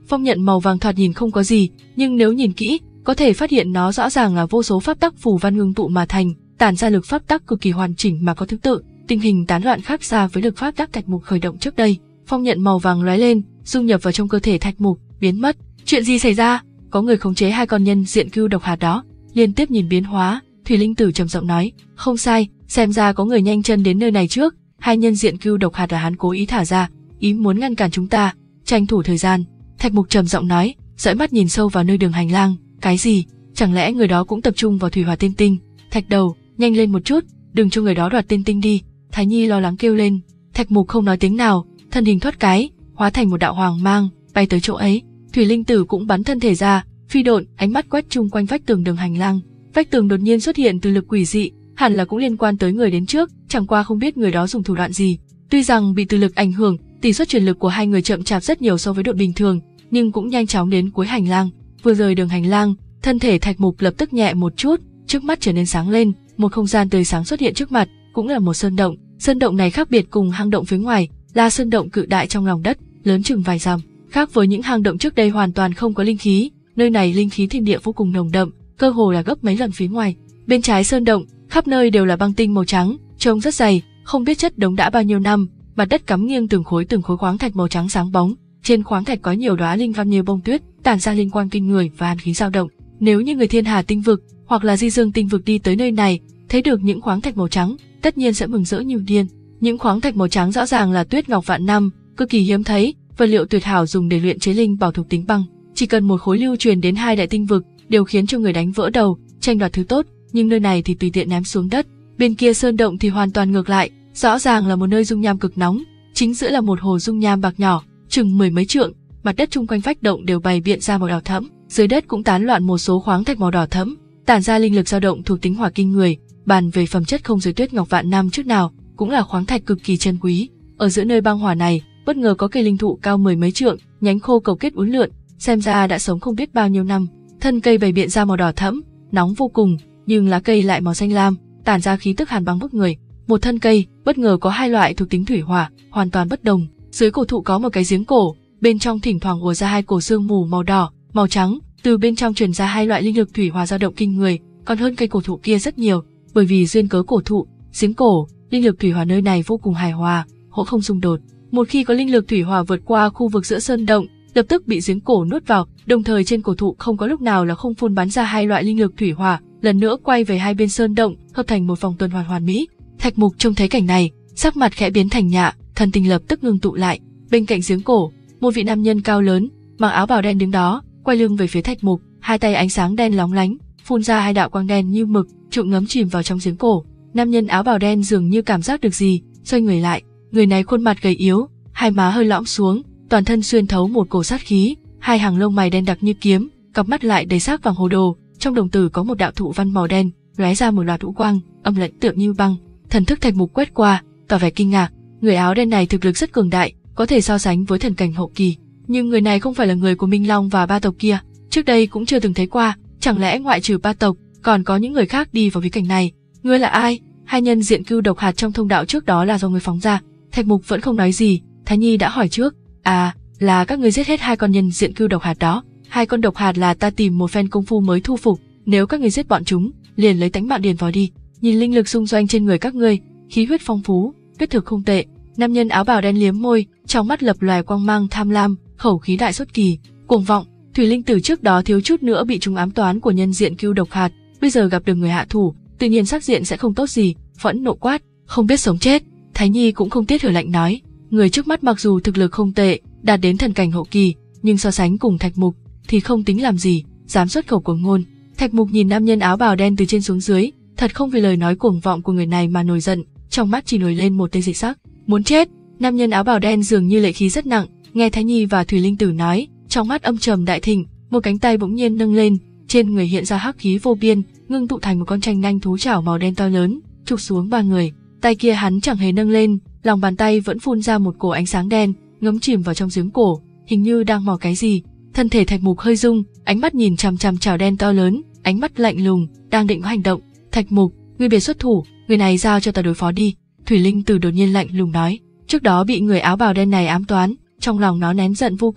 Phong nhận màu vàng thoạt nhìn không có gì, nhưng nếu nhìn kỹ, có thể phát hiện nó rõ ràng là vô số pháp tắc phù văn ngưng tụ mà thành, tản ra lực pháp tắc cực kỳ hoàn chỉnh mà có thứ tự, tình hình tán loạn khác xa với lực pháp tắc Thạch Mục khởi động trước đây. Phong nhận màu vàng lóe lên, dung nhập vào trong cơ thể Thạch Mục, biến mất. Chuyện gì xảy ra? Có người khống chế hai con nhân diện cưu độc hạt đó. Liên tiếp nhìn biến hóa, Thủy Linh Tử trầm giọng nói, không sai, xem ra có người nhanh chân đến nơi này trước. Hai nhân diện cưu độc hạt là hắn cố ý thả ra, ý muốn ngăn cản chúng ta, tranh thủ thời gian. Thạch Mục trầm giọng nói, dõi mắt nhìn sâu vào nơi đường hành lang. Cái gì? Chẳng lẽ người đó cũng tập trung vào thủy hỏa tiên tinh? Thạch Đầu, nhanh lên một chút, đừng cho người đó đoạt tiên tinh đi. Thái Nhi lo lắng kêu lên. Thạch Mục không nói tiếng nào, thân hình thoát cái, hóa thành một đạo hoàng mang, bay tới chỗ ấy. Thủy Linh Tử cũng bắn thân thể ra, phi độn, ánh mắt quét chung quanh vách tường đường hành lang. Vách tường đột nhiên xuất hiện từ lực quỷ dị, hẳn là cũng liên quan tới người đến trước, chẳng qua không biết người đó dùng thủ đoạn gì. Tuy rằng bị từ lực ảnh hưởng, tỷ suất truyền lực của hai người chậm chạp rất nhiều so với đội bình thường, nhưng cũng nhanh chóng đến cuối hành lang. Vừa rời đường hành lang, thân thể Thạch Mục lập tức nhẹ một chút, trước mắt trở nên sáng lên, một không gian tươi sáng xuất hiện trước mặt, cũng là một sơn động. Sơn động này khác biệt cùng hang động phía ngoài, là sơn động cự đại trong lòng đất, lớn chừng vài dặm. Khác với những hang động trước đây hoàn toàn không có linh khí, nơi này linh khí thiên địa vô cùng nồng đậm, cơ hồ là gấp mấy lần phía ngoài. Bên trái sơn động, khắp nơi đều là băng tinh màu trắng, trông rất dày, không biết chất đống đã bao nhiêu năm. Mặt đất cắm nghiêng từng khối từng khối khoáng thạch màu trắng sáng bóng, trên khoáng thạch có nhiều đóa linh văn như bông tuyết, tản ra linh quang kinh người và hàn khí dao động. Nếu như người Thiên Hà tinh vực hoặc là Di Dương tinh vực đi tới nơi này, thấy được những khoáng thạch màu trắng, tất nhiên sẽ mừng rỡ như điên. Những khoáng thạch màu trắng rõ ràng là tuyết ngọc vạn năm, cực kỳ hiếm thấy, vật liệu tuyệt hảo dùng để luyện chế linh bảo thuộc tính băng. Chỉ cần một khối lưu truyền đến hai đại tinh vực, đều khiến cho người đánh vỡ đầu, tranh đoạt thứ tốt, nhưng nơi này thì tùy tiện ném xuống đất. Bên kia sơn động thì hoàn toàn ngược lại, rõ ràng là một nơi dung nham cực nóng, chính giữa là một hồ dung nham bạc nhỏ, chừng mười mấy trượng, mặt đất chung quanh vách động đều bày biện ra màu đỏ thẫm, dưới đất cũng tán loạn một số khoáng thạch màu đỏ thẫm, tản ra linh lực dao động thuộc tính hỏa kinh người. Bàn về phẩm chất không dưới tuyết ngọc vạn năm trước nào, cũng là khoáng thạch cực kỳ chân quý. Ở giữa nơi băng hỏa này, bất ngờ có cây linh thụ cao mười mấy trượng, nhánh khô cầu kết uốn lượn, xem ra đã sống không biết bao nhiêu năm. Thân cây bày biện ra màu đỏ thẫm, nóng vô cùng, nhưng lá cây lại màu xanh lam, tản ra khí tức hàn băng bức người. Một thân cây bất ngờ có hai loại thuộc tính thủy hỏa, hoàn toàn bất đồng. Dưới cổ thụ có một cái giếng cổ, bên trong thỉnh thoảng ùa ra hai cổ sương mù màu đỏ, màu trắng, từ bên trong truyền ra hai loại linh lực thủy hỏa dao động kinh người, còn hơn cây cổ thụ kia rất nhiều. Bởi vì duyên cớ cổ thụ, giếng cổ, linh lực thủy hỏa nơi này vô cùng hài hòa, hỗ không xung đột. Một khi có linh lực thủy hỏa vượt qua khu vực giữa sơn động, lập tức bị giếng cổ nuốt vào, đồng thời trên cổ thụ không có lúc nào là không phun bắn ra hai loại linh lực thủy hỏa, lần nữa quay về hai bên sơn động, hợp thành một vòng tuần hoàn hoàn mỹ. Thạch Mục trông thấy cảnh này, sắc mặt khẽ biến thành nhạ, thần tình lập tức ngưng tụ lại. Bên cạnh giếng cổ, một vị nam nhân cao lớn, mặc áo bào đen đứng đó, quay lưng về phía Thạch Mục, hai tay ánh sáng đen lóng lánh, phun ra hai đạo quang đen như mực, trụ ngấm chìm vào trong giếng cổ. Nam nhân áo bào đen dường như cảm giác được gì, xoay người lại. Người này khuôn mặt gầy yếu, hai má hơi lõm xuống, toàn thân xuyên thấu một cổ sát khí, hai hàng lông mày đen đặc như kiếm, cặp mắt lại đầy sắc vàng hồ đồ, trong đồng tử có một đạo thụ văn màu đen, lóe ra một loạt hũ quang, âm lạnh tựa như băng. Thần thức Thạch Mục quét qua, tỏ vẻ kinh ngạc, người áo đen này thực lực rất cường đại, có thể so sánh với thần cảnh hậu kỳ, nhưng người này không phải là người của Minh Long và ba tộc kia, trước đây cũng chưa từng thấy qua, chẳng lẽ ngoại trừ ba tộc, còn có những người khác đi vào bí cảnh này? Ngươi là ai? Hai nhân diện cưu độc hạt trong thông đạo trước đó là do ngươi phóng ra. Thạch Mục vẫn không nói gì, Thái Nhi đã hỏi trước. À, là các ngươi giết hết hai con nhân diện cưu độc hạt đó. Hai con độc hạt là ta tìm một phen công phu mới thu phục, nếu các ngươi giết bọn chúng, liền lấy tánh mạng điền vào đi. Nhìn linh lực xung doanh trên người các ngươi, khí huyết phong phú, huyết thực không tệ. Nam nhân áo bào đen liếm môi, trong mắt lập lòe quang mang tham lam, khẩu khí đại xuất kỳ, cuồng vọng. Thủy Linh Tử trước đó thiếu chút nữa bị trúng ám toán của nhân diện cưu độc hạt, bây giờ gặp được người hạ thủ, tự nhiên sắc diện sẽ không tốt gì, phẫn nộ quát, không biết sống chết. Thái Nhi cũng không tiết hử lạnh nói, người trước mắt mặc dù thực lực không tệ, đạt đến thần cảnh hậu kỳ, nhưng so sánh cùng Thạch Mục thì không tính làm gì, dám xuất khẩu cuồng ngôn. Thạch Mục nhìn nam nhân áo bào đen từ trên xuống dưới, thật không vì lời nói cuồng vọng của người này mà nổi giận, trong mắt chỉ nổi lên một tia dị sắc, muốn chết. Nam nhân áo bào đen dường như lệ khí rất nặng, nghe Thái Nhi và Thủy Linh Tử nói, trong mắt âm trầm đại thịnh, một cánh tay bỗng nhiên nâng lên, trên người hiện ra hắc khí vô biên, ngưng tụ thành một con tranh nhanh thú chảo màu đen to lớn, chụp xuống ba người. Tay kia hắn chẳng hề nâng lên, lòng bàn tay vẫn phun ra một cổ ánh sáng đen, ngấm chìm vào trong giếng cổ, hình như đang mò cái gì. Thân thể Thạch Mục hơi rung, ánh mắt nhìn chằm chằm chảo đen to lớn, ánh mắt lạnh lùng, đang định có hành động. Thạch Mục, ngươi biệt xuất thủ, người này giao cho ta đối phó đi. Thủy Linh Tử đột nhiên lạnh lùng nói. Trước đó bị người áo bào đen này ám toán, trong lòng nó nén giận vô cùng,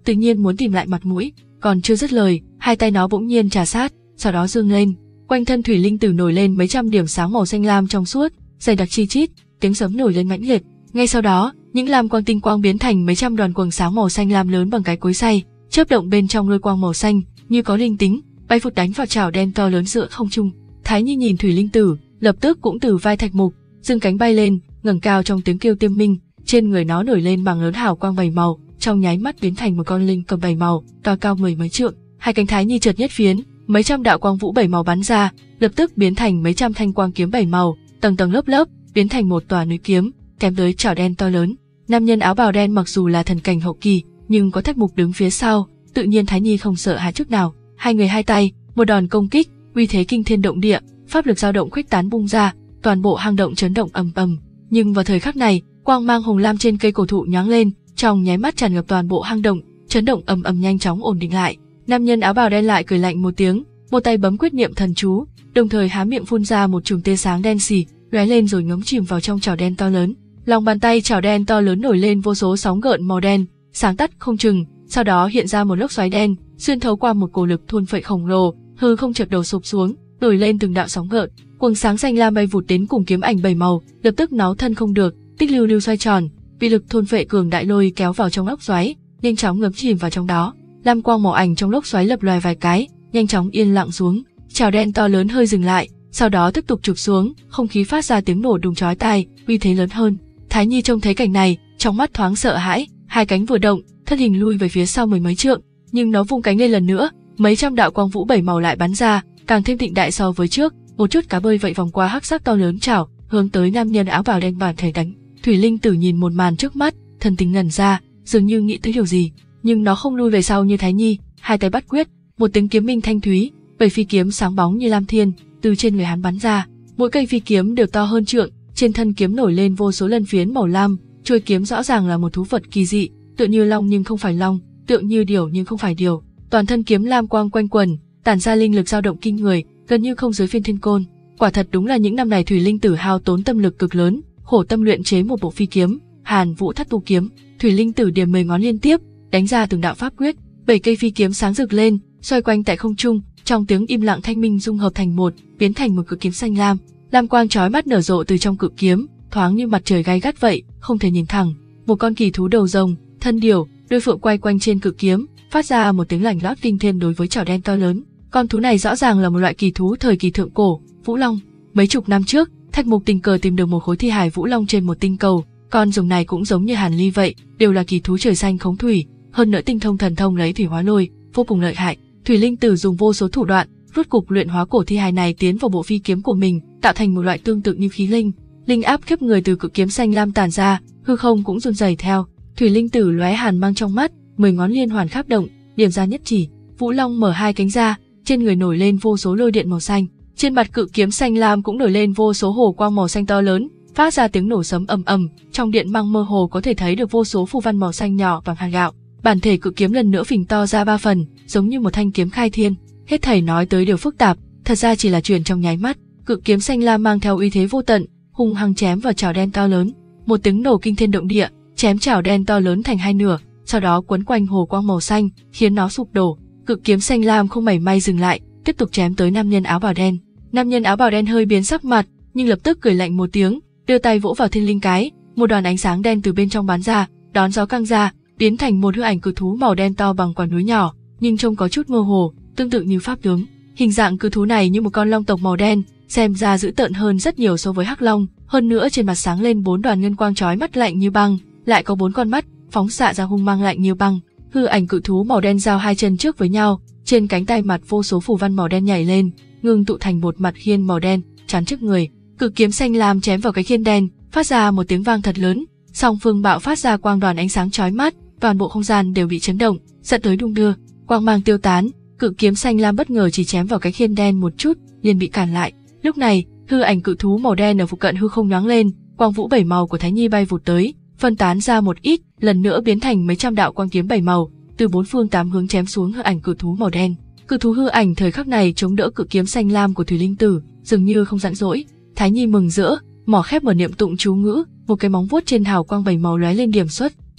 tự nhiên muốn tìm lại mặt mũi, còn chưa dứt lời, hai tay nó bỗng nhiên trà sát, sau đó dương lên, quanh thân thủy linh tử nổi lên mấy trăm điểm sáng màu xanh lam trong suốt, dày đặc chi chít, tiếng sấm nổi lên mãnh liệt. Ngay sau đó, những lam quang tinh quang biến thành mấy trăm đoàn quầng sáng màu xanh lam lớn bằng cái cối xay, chớp động bên trong lôi quang màu xanh, như có linh tính, bay vụt đánh vào chảo đen to lớn giữa không trung. Thái Nhi nhìn thủy linh tử, lập tức cũng từ vai thạch mục, dương cánh bay lên, ngẩng cao trong tiếng kêu tiêm minh, trên người nó nổi lên bằng lớn hào quang bảy màu, trong nháy mắt biến thành một con linh cầm bảy màu, to cao mười mấy trượng. Hai cánh Thái Nhi chợt nhất phiến, mấy trăm đạo quang vũ bảy màu bắn ra, lập tức biến thành mấy trăm thanh quang kiếm bảy màu, tầng tầng lớp lớp, biến thành một tòa núi kiếm, kèm tới chảo đen to lớn. Nam nhân áo bào đen mặc dù là thần cảnh hậu kỳ, nhưng có thạch mục đứng phía sau, tự nhiên Thái Nhi không sợ hãi chút nào. Hai người hai tay, một đòn công kích, uy thế kinh thiên động địa, pháp lực dao động khuếch tán bung ra, toàn bộ hang động chấn động ầm ầm. Nhưng vào thời khắc này, quang mang hồng lam trên cây cổ thụ nhoáng lên, trong nháy mắt tràn ngập toàn bộ hang động, chấn động ầm ầm nhanh chóng ổn định lại. Nam nhân áo bào đen lại cười lạnh một tiếng, một tay bấm quyết niệm thần chú, đồng thời há miệng phun ra một chùm tia sáng đen xì, lóe lên rồi ngấm chìm vào trong chảo đen to lớn. Lòng bàn tay chảo đen to lớn nổi lên vô số sóng gợn màu đen, sáng tắt không chừng, sau đó hiện ra một lốc xoáy đen, xuyên thấu qua một cổ lực thôn phệ khổng lồ, hư không chợt đầu sụp xuống, nổi lên từng đạo sóng gợn, quầng sáng xanh lam bay vụt đến cùng kiếm ảnh bảy màu, lập tức nó thân không được, tích lưu lưu xoay tròn, bị lực thôn phệ cường đại lôi kéo vào trong lốc xoáy, nhanh chóng ngấm chìm vào trong đó. Lam quang màu ảnh trong lốc xoáy lập lòe vài cái, nhanh chóng yên lặng xuống, chảo đen to lớn hơi dừng lại, sau đó tiếp tục chụp xuống, không khí phát ra tiếng nổ đùng chói tai, uy thế lớn hơn. Thái Nhi trông thấy cảnh này, trong mắt thoáng sợ hãi, hai cánh vừa động, thân hình lui về phía sau mười mấy trượng, nhưng nó vung cánh lên lần nữa, mấy trăm đạo quang vũ bảy màu lại bắn ra, càng thêm thịnh đại so với trước, một chút cá bơi vậy vòng qua hắc sắc to lớn chảo, hướng tới nam nhân áo bào đen bản thể đánh. Thủy linh tử nhìn một màn trước mắt, thần tình ngẩn ra, dường như nghĩ tới điều gì, nhưng nó không lui về sau như Thái Nhi, hai tay bắt quyết, một tiếng kiếm minh thanh thúy, bảy phi kiếm sáng bóng như lam thiên, từ trên người hắn bắn ra, mỗi cây phi kiếm đều to hơn trượng, trên thân kiếm nổi lên vô số lân phiến màu lam, chuôi kiếm rõ ràng là một thú vật kỳ dị, tựa như long nhưng không phải long, tựa như điểu nhưng không phải điểu, toàn thân kiếm lam quang quanh quần, tản ra linh lực dao động kinh người, gần như không dưới phiên thiên côn. Quả thật đúng là những năm này Thủy Linh Tử hao tốn tâm lực cực lớn, khổ tâm luyện chế một bộ phi kiếm, Hàn Vũ Thất Tu kiếm. Thủy Linh Tử điểm mười ngón liên tiếp, đánh ra từng đạo pháp quyết, bảy cây phi kiếm sáng rực lên, xoay quanh tại không trung, trong tiếng im lặng thanh minh dung hợp thành một, biến thành một cự kiếm xanh lam. Lam quang chói mắt nở rộ từ trong cự kiếm, thoáng như mặt trời gay gắt vậy, không thể nhìn thẳng. Một con kỳ thú đầu rồng, thân điểu, đuôi phượng quay quanh trên cự kiếm, phát ra một tiếng lảnh lót kinh thiên đối với chảo đen to lớn. Con thú này rõ ràng là một loại kỳ thú thời kỳ thượng cổ, Vũ Long. Mấy chục năm trước, Thạch Mục tình cờ tìm được một khối thi hài Vũ Long trên một tinh cầu, con rồng này cũng giống như Hàn Ly vậy, đều là kỳ thú trời xanh khống thủy, hơn nữa tinh thông thần thông lấy thủy hóa lôi, vô cùng lợi hại. Thủy Linh Tử dùng vô số thủ đoạn, rút cục luyện hóa cổ thi hài này tiến vào bộ phi kiếm của mình, tạo thành một loại tương tự như khí linh. Linh áp khiếp người từ cự kiếm xanh lam tản ra, hư không cũng run rẩy theo. Thủy Linh Tử lóe hàn mang trong mắt, mười ngón liên hoàn khắp động, điểm ra nhất chỉ. Vũ Long mở hai cánh ra, trên người nổi lên vô số lôi điện màu xanh, trên mặt cự kiếm xanh lam cũng nổi lên vô số hồ quang màu xanh to lớn, phát ra tiếng nổ sấm ầm ầm. Trong điện mang mơ hồ có thể thấy được vô số phù văn màu xanh nhỏ bằng hạt gạo. Bản thể cự kiếm lần nữa phình to ra ba phần, giống như một thanh kiếm khai thiên. Hết thảy nói tới điều phức tạp, thật ra chỉ là chuyện trong nháy mắt. Cự kiếm xanh lam mang theo uy thế vô tận, hung hăng chém vào chảo đen to lớn. Một tiếng nổ kinh thiên động địa, chém chảo đen to lớn thành hai nửa, sau đó quấn quanh hồ quang màu xanh, khiến nó sụp đổ. Cự kiếm xanh lam không mảy may dừng lại, tiếp tục chém tới nam nhân áo bào đen. Nam nhân áo bào đen hơi biến sắc mặt, nhưng lập tức cười lạnh một tiếng, đưa tay vỗ vào thiên linh cái, một đoàn ánh sáng đen từ bên trong bắn ra, đón gió căng ra, biến thành một hư ảnh cự thú màu đen to bằng quả núi nhỏ, nhưng trông có chút mơ hồ, tương tự như pháp tướng. Hình dạng cự thú này như một con long tộc màu đen, xem ra dữ tợn hơn rất nhiều so với hắc long, hơn nữa trên mặt sáng lên bốn đoàn ngân quang chói mắt lạnh như băng, lại có bốn con mắt phóng xạ ra hung mang lạnh như băng. Hư ảnh cự thú màu đen giao hai chân trước với nhau, trên cánh tay mặt vô số phù văn màu đen nhảy lên, ngưng tụ thành một mặt khiên màu đen chắn trước người. Cự kiếm xanh lam chém vào cái khiên đen, phát ra một tiếng vang thật lớn, song phương bạo phát ra quang đoàn ánh sáng chói mắt, toàn bộ không gian đều bị chấn động, dẫn tới đung đưa. Quang mang tiêu tán, cự kiếm xanh lam bất ngờ chỉ chém vào cái khiên đen một chút, liền bị cản lại. Lúc này, hư ảnh cự thú màu đen ở phụ cận hư không nhoáng lên, quang vũ bảy màu của Thái Nhi bay vụt tới, phân tán ra một ít, lần nữa biến thành mấy trăm đạo quang kiếm bảy màu, từ bốn phương tám hướng chém xuống hư ảnh cự thú màu đen. Cự thú hư ảnh thời khắc này chống đỡ cự kiếm xanh lam của Thủy Linh Tử, dường như không giận dỗi. Thái Nhi mừng rỡ, mỏ khép mở niệm tụng chú ngữ, một cái móng vuốt trên hào quang bảy màu lóe lên điểm xuất,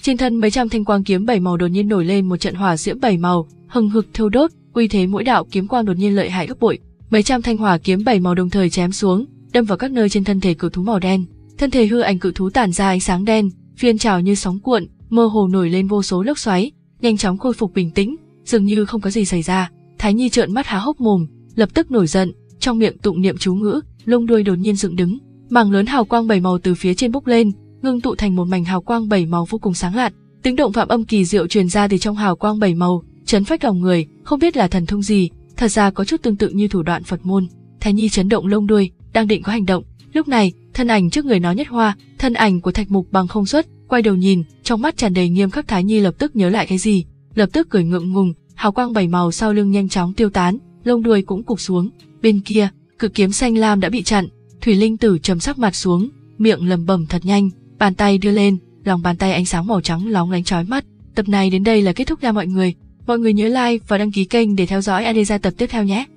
Trên thân mấy trăm thanh quang kiếm bảy màu đột nhiên nổi lên một trận hỏa diễm bảy màu, hừng hực thiêu đốt, uy thế mỗi đạo kiếm quang đột nhiên lợi hại gấp bội. Mấy trăm thanh hỏa kiếm bảy màu đồng thời chém xuống, đâm vào các nơi trên thân thể cự thú màu đen. Thân thể hư ảnh cự thú tản ra ánh sáng đen, phiên trào như sóng cuộn, mơ hồ nổi lên vô số lốc xoáy, nhanh chóng khôi phục bình tĩnh, dường như không có gì xảy ra. Thái Nhi trợn mắt há hốc mồm, lập tức nổi giận, trong miệng tụng niệm chú ngữ, lông đuôi đột nhiên dựng đứng, mảng lớn hào quang bảy màu từ phía trên bốc lên, ngưng tụ thành một mảnh hào quang bảy màu vô cùng sáng lạn. Tiếng động phạm âm kỳ diệu truyền ra từ trong hào quang bảy màu, chấn phách lòng người, không biết là thần thông gì, thật ra có chút tương tự như thủ đoạn Phật môn. Thái Nhi chấn động lông đuôi, đang định có hành động, lúc này, thân ảnh trước người nó nhất hoa, thân ảnh của Thạch Mục Bằng không xuất, quay đầu nhìn, trong mắt tràn đầy nghiêm khắc. Thái Nhi lập tức nhớ lại cái gì, lập tức cười ngượng ngùng, hào quang bảy màu sau lưng nhanh chóng tiêu tán, lông đuôi cũng cụp xuống. Bên kia, cự kiếm xanh lam đã bị chặn, Thủy Linh Tử trầm sắc mặt xuống, miệng lẩm bẩm thật nhanh, bàn tay đưa lên, lòng bàn tay ánh sáng màu trắng lóng lánh chói mắt. Tập này đến đây là kết thúc nha mọi người. Mọi người nhớ like và đăng ký kênh để theo dõi a đê gia tập tiếp theo nhé.